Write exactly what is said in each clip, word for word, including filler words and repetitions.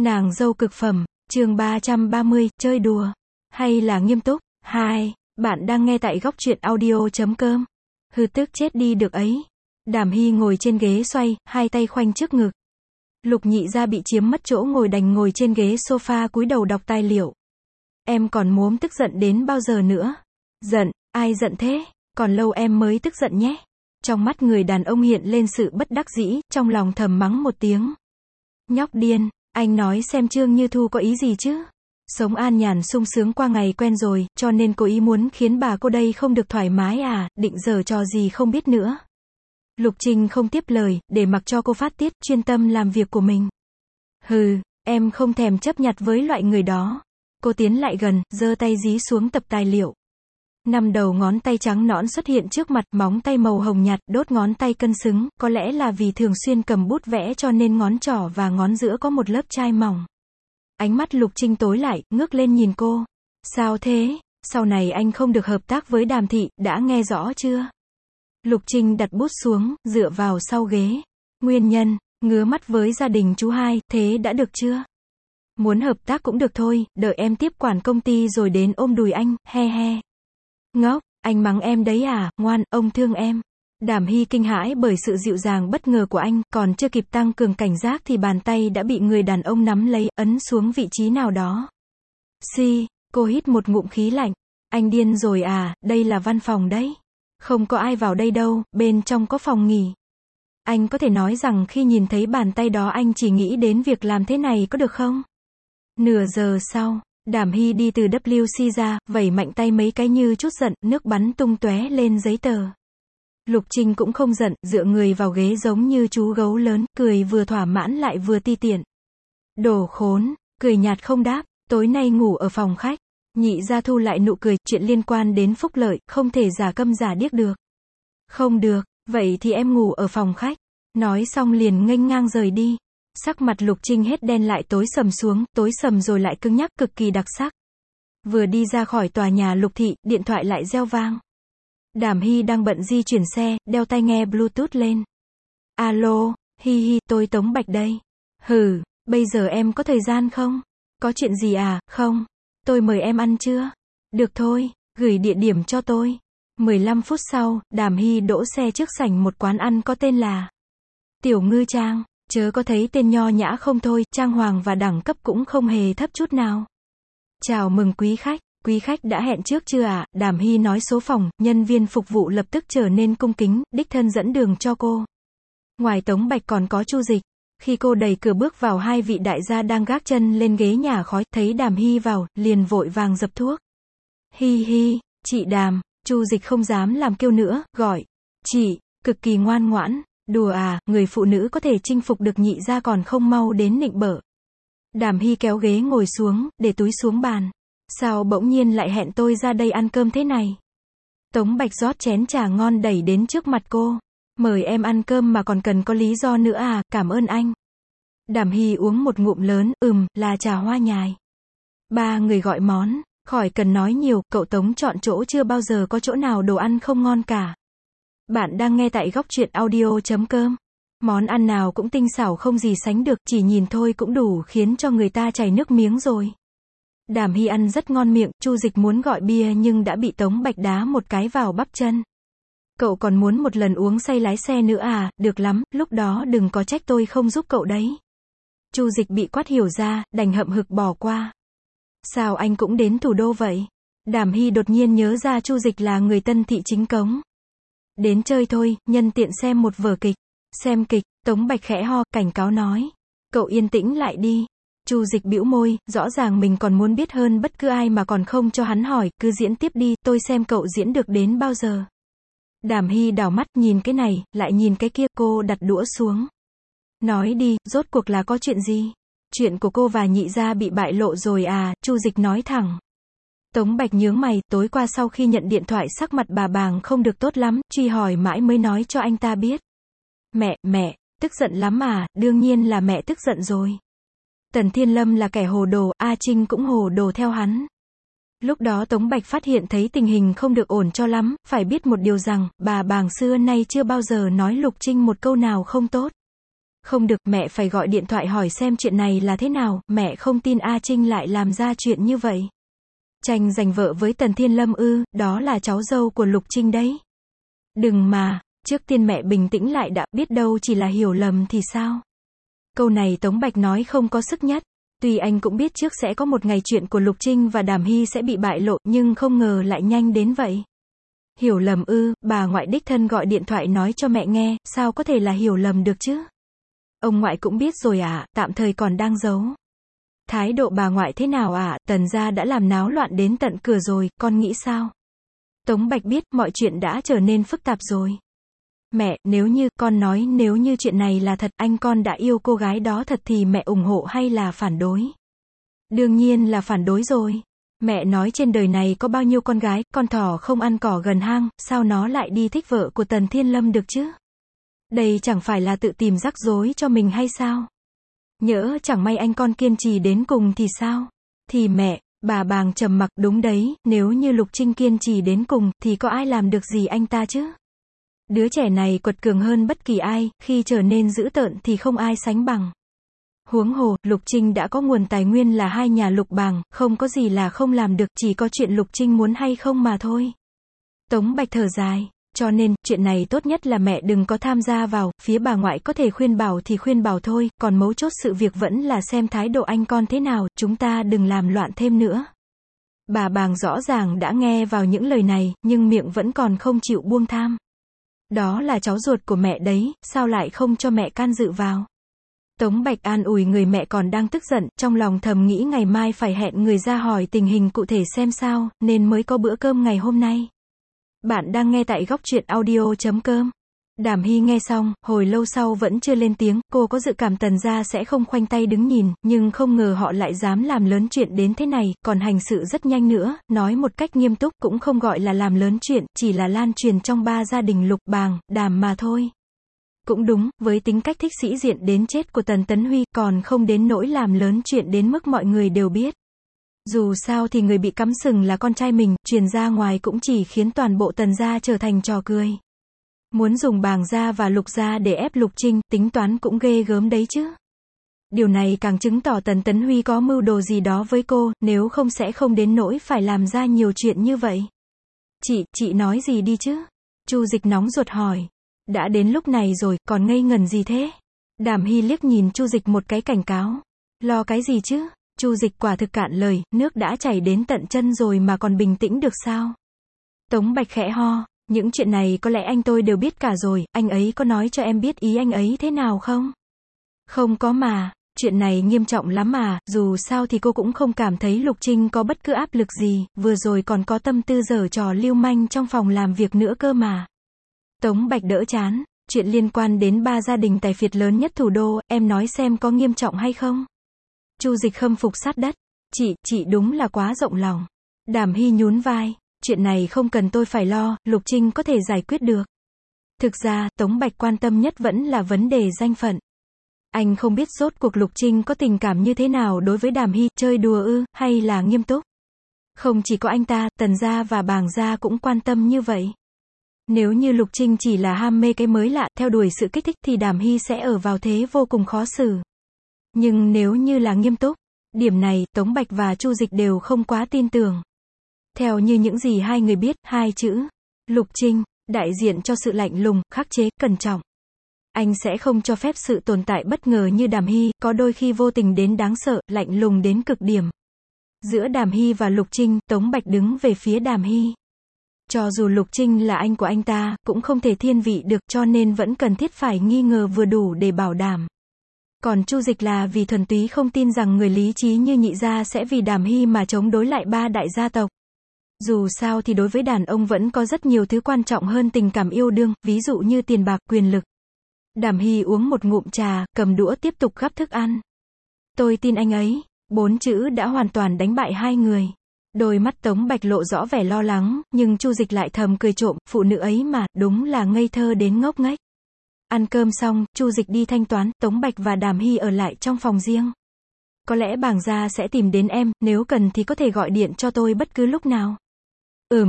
Nàng dâu cực phẩm, chương ba trăm ba mươi, chơi đùa, hay là nghiêm túc? Hai, bạn đang nghe tại góc truyện audio chấm com. Hư tức chết đi được ấy. Đàm Hy ngồi trên ghế xoay, hai tay khoanh trước ngực. Lục Nhị Gia bị chiếm mất chỗ ngồi đành ngồi trên ghế sofa cúi đầu đọc tài liệu. Em còn muốn tức giận đến bao giờ nữa? Giận, ai giận thế? Còn lâu em mới tức giận nhé. Trong mắt người đàn ông hiện lên sự bất đắc dĩ, trong lòng thầm mắng một tiếng. Nhóc điên, anh nói xem Trương Như Thu có ý gì chứ? Sống an nhàn sung sướng qua ngày quen rồi, cho nên cố ý muốn khiến bà cô đây không được thoải mái à, định giở trò gì không biết nữa. Lục Trinh không tiếp lời, để mặc cho cô phát tiết, chuyên tâm làm việc của mình. Hừ, em không thèm chấp nhặt với loại người đó. Cô tiến lại gần, giơ tay dí xuống tập tài liệu. Năm đầu ngón tay trắng nõn xuất hiện trước mặt, móng tay màu hồng nhạt, đốt ngón tay cân xứng, có lẽ là vì thường xuyên cầm bút vẽ cho nên ngón trỏ và ngón giữa có một lớp chai mỏng. Ánh mắt Lục Trinh tối lại, ngước lên nhìn cô. Sao thế? Sau này anh không được hợp tác với Đàm Thị, đã nghe rõ chưa? Lục Trinh đặt bút xuống, dựa vào sau ghế. Nguyên nhân, ngứa mắt với gia đình chú hai, thế đã được chưa? Muốn hợp tác cũng được thôi, đợi em tiếp quản công ty rồi đến ôm đùi anh, he he. Ngốc, anh mắng em đấy à, ngoan, ông thương em. Đàm Hy kinh hãi bởi sự dịu dàng bất ngờ của anh, còn chưa kịp tăng cường cảnh giác thì bàn tay đã bị người đàn ông nắm lấy, ấn xuống vị trí nào đó. Si, cô hít một ngụm khí lạnh. Anh điên rồi à, đây là văn phòng đấy. Không có ai vào đây đâu, bên trong có phòng nghỉ. Anh có thể nói rằng khi nhìn thấy bàn tay đó anh chỉ nghĩ đến việc làm thế này có được không? Nửa giờ sau, Đàm Hy đi từ vê kép xê ra, vẩy mạnh tay mấy cái như chút giận, nước bắn tung tóe lên giấy tờ. Lục Trinh cũng không giận, dựa người vào ghế giống như chú gấu lớn, cười vừa thỏa mãn lại vừa ti tiện. Đồ khốn, cười nhạt không đáp, tối nay ngủ ở phòng khách. Nhị Gia thu lại nụ cười, chuyện liên quan đến phúc lợi, không thể giả câm giả điếc được. Không được, vậy thì em ngủ ở phòng khách. Nói xong liền nghênh ngang rời đi. Sắc mặt Lục Trinh hết đen lại tối sầm xuống, tối sầm rồi lại cứng nhắc, cực kỳ đặc sắc. Vừa đi ra khỏi tòa nhà Lục Thị, điện thoại lại reo vang. Đàm Hy đang bận di chuyển xe, đeo tai nghe Bluetooth lên. Alo, Hi Hi, tôi Tống Bạch đây. Hừ, bây giờ em có thời gian không? Có chuyện gì à? Không. Tôi mời em ăn chưa? Được thôi, gửi địa điểm cho tôi. mười lăm phút sau, Đàm Hy đỗ xe trước sảnh một quán ăn có tên là Tiểu Ngư Trang. Chớ có thấy tên nho nhã không thôi, trang hoàng và đẳng cấp cũng không hề thấp chút nào. Chào mừng quý khách, quý khách đã hẹn trước chưa ạ? À? Đàm Hy nói số phòng, nhân viên phục vụ lập tức trở nên cung kính, đích thân dẫn đường cho cô. Ngoài Tống Bạch còn có Chu Dịch. Khi cô đẩy cửa bước vào, hai vị đại gia đang gác chân lên ghế nhả khói, thấy Đàm Hy vào, liền vội vàng dập thuốc. Hi hi, chị Đàm. Chu Dịch không dám làm kêu nữa, gọi chị, cực kỳ ngoan ngoãn. Đùa à, người phụ nữ có thể chinh phục được Nhị Gia còn không mau đến nịnh bợ. Đàm Hy kéo ghế ngồi xuống, để túi xuống bàn. Sao bỗng nhiên lại hẹn tôi ra đây ăn cơm thế này? Tống Bạch rót chén trà ngon đẩy đến trước mặt cô. Mời em ăn cơm mà còn cần có lý do nữa à, cảm ơn anh. Đàm Hy uống một ngụm lớn, ừm, là trà hoa nhài. Ba người gọi món, khỏi cần nói nhiều, cậu Tống chọn chỗ chưa bao giờ có chỗ nào đồ ăn không ngon cả. Bạn đang nghe tại góc truyện audio chấm com. Món ăn nào cũng tinh xảo không gì sánh được, chỉ nhìn thôi cũng đủ khiến cho người ta chảy nước miếng rồi. Đàm Hy ăn rất ngon miệng, Chu Dịch muốn gọi bia nhưng đã bị Tống Bạch đá một cái vào bắp chân. Cậu còn muốn một lần uống say lái xe nữa à, được lắm, lúc đó đừng có trách tôi không giúp cậu đấy. Chu Dịch bị quát hiểu ra, đành hậm hực bỏ qua. Sao anh cũng đến thủ đô vậy? Đàm Hy đột nhiên nhớ ra Chu Dịch là người Tân Thị chính cống. Đến chơi thôi, nhân tiện xem một vở kịch. Xem kịch, Tống Bạch khẽ ho, cảnh cáo nói. Cậu yên tĩnh lại đi. Chu Dịch bĩu môi, rõ ràng mình còn muốn biết hơn bất cứ ai mà còn không cho hắn hỏi, cứ diễn tiếp đi, tôi xem cậu diễn được đến bao giờ. Đàm Hy đảo mắt, nhìn cái này, lại nhìn cái kia, cô đặt đũa xuống. Nói đi, rốt cuộc là có chuyện gì? Chuyện của cô và Nhị Gia bị bại lộ rồi à, Chu Dịch nói thẳng. Tống Bạch nhướng mày, tối qua sau khi nhận điện thoại sắc mặt bà bàng không được tốt lắm, truy hỏi mãi mới nói cho anh ta biết. Mẹ, mẹ, tức giận lắm à, đương nhiên là mẹ tức giận rồi. Tần Thiên Lâm là kẻ hồ đồ, A Trinh cũng hồ đồ theo hắn. Lúc đó Tống Bạch phát hiện thấy tình hình không được ổn cho lắm, phải biết một điều rằng, bà bàng xưa nay chưa bao giờ nói Lục Trinh một câu nào không tốt. Không được, mẹ phải gọi điện thoại hỏi xem chuyện này là thế nào, mẹ không tin A Trinh lại làm ra chuyện như vậy. Tranh giành vợ với Tần Thiên Lâm ư, đó là cháu dâu của Lục Trinh đấy. Đừng mà, trước tiên mẹ bình tĩnh lại đã, biết đâu chỉ là hiểu lầm thì sao. Câu này Tống Bạch nói không có sức nhất. Tuy anh cũng biết trước sẽ có một ngày chuyện của Lục Trinh và Đàm Hy sẽ bị bại lộ, nhưng không ngờ lại nhanh đến vậy. Hiểu lầm ư, bà ngoại đích thân gọi điện thoại nói cho mẹ nghe, sao có thể là hiểu lầm được chứ? Ông ngoại cũng biết rồi à, tạm thời còn đang giấu. Thái độ bà ngoại thế nào à, Tần gia đã làm náo loạn đến tận cửa rồi, con nghĩ sao? Tống Bạch biết mọi chuyện đã trở nên phức tạp rồi. Mẹ, nếu như, con nói nếu như chuyện này là thật, anh con đã yêu cô gái đó thật thì mẹ ủng hộ hay là phản đối? Đương nhiên là phản đối rồi. Mẹ nói trên đời này có bao nhiêu con gái, con thỏ không ăn cỏ gần hang, sao nó lại đi thích vợ của Tần Thiên Lâm được chứ? Đây chẳng phải là tự tìm rắc rối cho mình hay sao? Nhỡ chẳng may anh con kiên trì đến cùng thì sao? Thì mẹ, bà Bàng trầm mặc, đúng đấy, nếu như Lục Trinh kiên trì đến cùng, thì có ai làm được gì anh ta chứ? Đứa trẻ này quật cường hơn bất kỳ ai, khi trở nên dữ tợn thì không ai sánh bằng. Huống hồ, Lục Trinh đã có nguồn tài nguyên là hai nhà Lục Bàng, không có gì là không làm được, chỉ có chuyện Lục Trinh muốn hay không mà thôi. Tống Bạch thở dài, cho nên, chuyện này tốt nhất là mẹ đừng có tham gia vào, phía bà ngoại có thể khuyên bảo thì khuyên bảo thôi, còn mấu chốt sự việc vẫn là xem thái độ anh con thế nào, chúng ta đừng làm loạn thêm nữa. Bà Bàng rõ ràng đã nghe vào những lời này, nhưng miệng vẫn còn không chịu buông tham. Đó là cháu ruột của mẹ đấy, sao lại không cho mẹ can dự vào? Tống Bạch an ủi người mẹ còn đang tức giận, trong lòng thầm nghĩ ngày mai phải hẹn người ra hỏi tình hình cụ thể xem sao, nên mới có bữa cơm ngày hôm nay. Bạn đang nghe tại góc truyện audio chấm com. Đàm Hy nghe xong, hồi lâu sau vẫn chưa lên tiếng, cô có dự cảm Tần gia sẽ không khoanh tay đứng nhìn, nhưng không ngờ họ lại dám làm lớn chuyện đến thế này, còn hành sự rất nhanh nữa, nói một cách nghiêm túc cũng không gọi là làm lớn chuyện, chỉ là lan truyền trong ba gia đình Lục Bàng, Đàm mà thôi. Cũng đúng, với tính cách thích sĩ diện đến chết của Tần Tấn Huy, còn không đến nỗi làm lớn chuyện đến mức mọi người đều biết. Dù sao thì người bị cắm sừng là con trai mình, truyền ra ngoài cũng chỉ khiến toàn bộ Tần gia trở thành trò cười. Muốn dùng Bàng gia và Lục gia để ép Lục Trinh, tính toán cũng ghê gớm đấy chứ. Điều này càng chứng tỏ Tần Tấn Huy có mưu đồ gì đó với cô, nếu không sẽ không đến nỗi phải làm ra nhiều chuyện như vậy. Chị, chị nói gì đi chứ? Chu Dịch nóng ruột hỏi. Đã đến lúc này rồi, còn ngây ngần gì thế? Đàm Hy liếc nhìn Chu Dịch một cái cảnh cáo. Lo cái gì chứ? Chu Dịch quả thực cạn lời, nước đã chảy đến tận chân rồi mà còn bình tĩnh được sao? Tống Bạch khẽ ho, những chuyện này có lẽ anh tôi đều biết cả rồi, anh ấy có nói cho em biết ý anh ấy thế nào không? Không có mà, chuyện này nghiêm trọng lắm mà, dù sao thì cô cũng không cảm thấy Lục Trinh có bất cứ áp lực gì, vừa rồi còn có tâm tư giở trò lưu manh trong phòng làm việc nữa cơ mà. Tống Bạch đỡ chán, chuyện liên quan đến ba gia đình tài phiệt lớn nhất thủ đô, em nói xem có nghiêm trọng hay không? Chu Dịch khâm phục sát đất, chị, chị đúng là quá rộng lòng. Đàm Hy nhún vai, chuyện này không cần tôi phải lo, Lục Trinh có thể giải quyết được. Thực ra, Tống Bạch quan tâm nhất vẫn là vấn đề danh phận. Anh không biết rốt cuộc Lục Trinh có tình cảm như thế nào đối với Đàm Hy, chơi đùa ư, hay là nghiêm túc. Không chỉ có anh ta, Tần gia và Bàng gia cũng quan tâm như vậy. Nếu như Lục Trinh chỉ là ham mê cái mới lạ, theo đuổi sự kích thích thì Đàm Hy sẽ ở vào thế vô cùng khó xử. Nhưng nếu như là nghiêm túc, điểm này, Tống Bạch và Chu Dịch đều không quá tin tưởng. Theo như những gì hai người biết, hai chữ, Lục Trinh, đại diện cho sự lạnh lùng, khắc chế, cẩn trọng. Anh sẽ không cho phép sự tồn tại bất ngờ như Đàm Hy, có đôi khi vô tình đến đáng sợ, lạnh lùng đến cực điểm. Giữa Đàm Hy và Lục Trinh, Tống Bạch đứng về phía Đàm Hy. Cho dù Lục Trinh là anh của anh ta, cũng không thể thiên vị được, cho nên vẫn cần thiết phải nghi ngờ vừa đủ để bảo đảm. Còn Chu Dịch là vì thuần túy không tin rằng người lý trí như nhị gia sẽ vì Đàm Hy mà chống đối lại ba đại gia tộc. Dù sao thì đối với đàn ông vẫn có rất nhiều thứ quan trọng hơn tình cảm yêu đương, ví dụ như tiền bạc, quyền lực. Đàm Hy uống một ngụm trà, cầm đũa tiếp tục gắp thức ăn. Tôi tin anh ấy. Bốn chữ đã hoàn toàn đánh bại hai người. Đôi mắt Tống Bạch lộ rõ vẻ lo lắng, nhưng Chu Dịch lại thầm cười trộm, phụ nữ ấy mà, đúng là ngây thơ đến ngốc nghếch. Ăn cơm xong, Chu Dịch đi thanh toán, Tống Bạch và Đàm Hy ở lại trong phòng riêng. Có lẽ Bàng gia sẽ tìm đến em, nếu cần thì có thể gọi điện cho tôi bất cứ lúc nào. Ừm,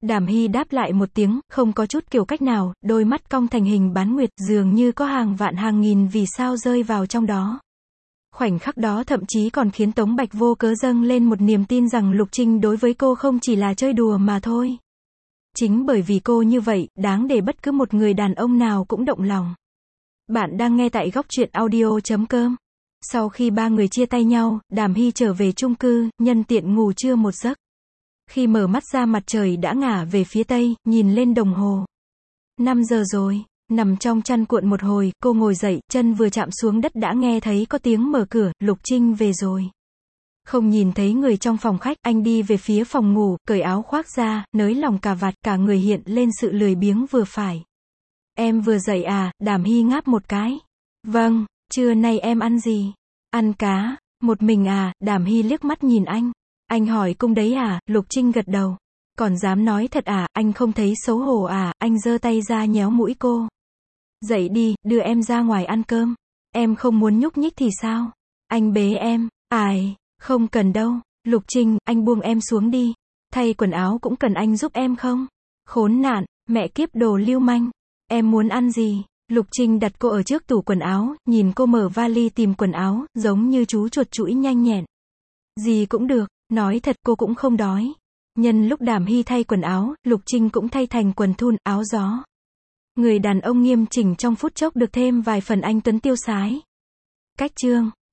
Đàm Hy đáp lại một tiếng, không có chút kiểu cách nào, đôi mắt cong thành hình bán nguyệt, dường như có hàng vạn hàng nghìn vì sao rơi vào trong đó. Khoảnh khắc đó thậm chí còn khiến Tống Bạch vô cớ dâng lên một niềm tin rằng Lục Trinh đối với cô không chỉ là chơi đùa mà thôi. Chính bởi vì cô như vậy, đáng để bất cứ một người đàn ông nào cũng động lòng. Bạn đang nghe tại góc truyện audio chấm com. Sau khi ba người chia tay nhau, Đàm Hy trở về chung cư, nhân tiện ngủ trưa một giấc. Khi mở mắt ra mặt trời đã ngả về phía tây, nhìn lên đồng hồ. năm giờ rồi, nằm trong chăn cuộn một hồi, cô ngồi dậy, chân vừa chạm xuống đất đã nghe thấy có tiếng mở cửa, Lục Trinh về rồi. Không nhìn thấy người trong phòng khách, anh đi về phía phòng ngủ, cởi áo khoác ra, nới lòng cà vạt, cả người hiện lên sự lười biếng vừa phải. Em vừa dậy à? Đàm Hy ngáp một cái. Vâng, trưa nay em ăn gì? Ăn cá. Một mình à? Đàm Hy liếc mắt nhìn anh. Anh hỏi cung đấy à? Lục Trinh gật đầu. Còn dám nói thật à? Anh không thấy xấu hổ à? Anh giơ tay ra nhéo mũi cô. Dậy đi, đưa em ra ngoài ăn cơm. Em không muốn nhúc nhích thì sao? Anh bế em. Ai, không cần đâu. Lục Trinh, anh buông em xuống đi. Thay quần áo cũng cần anh giúp em không? Khốn nạn, mẹ kiếp đồ lưu manh. Em muốn ăn gì? Lục Trinh đặt cô ở trước tủ quần áo, nhìn cô mở vali tìm quần áo, giống như chú chuột chũi nhanh nhẹn. Gì cũng được, nói thật cô cũng không đói. Nhân lúc Đàm Hy thay quần áo, Lục Trinh cũng thay thành quần thun, áo gió. Người đàn ông nghiêm chỉnh trong phút chốc được thêm vài phần anh tuấn tiêu sái. Cách chương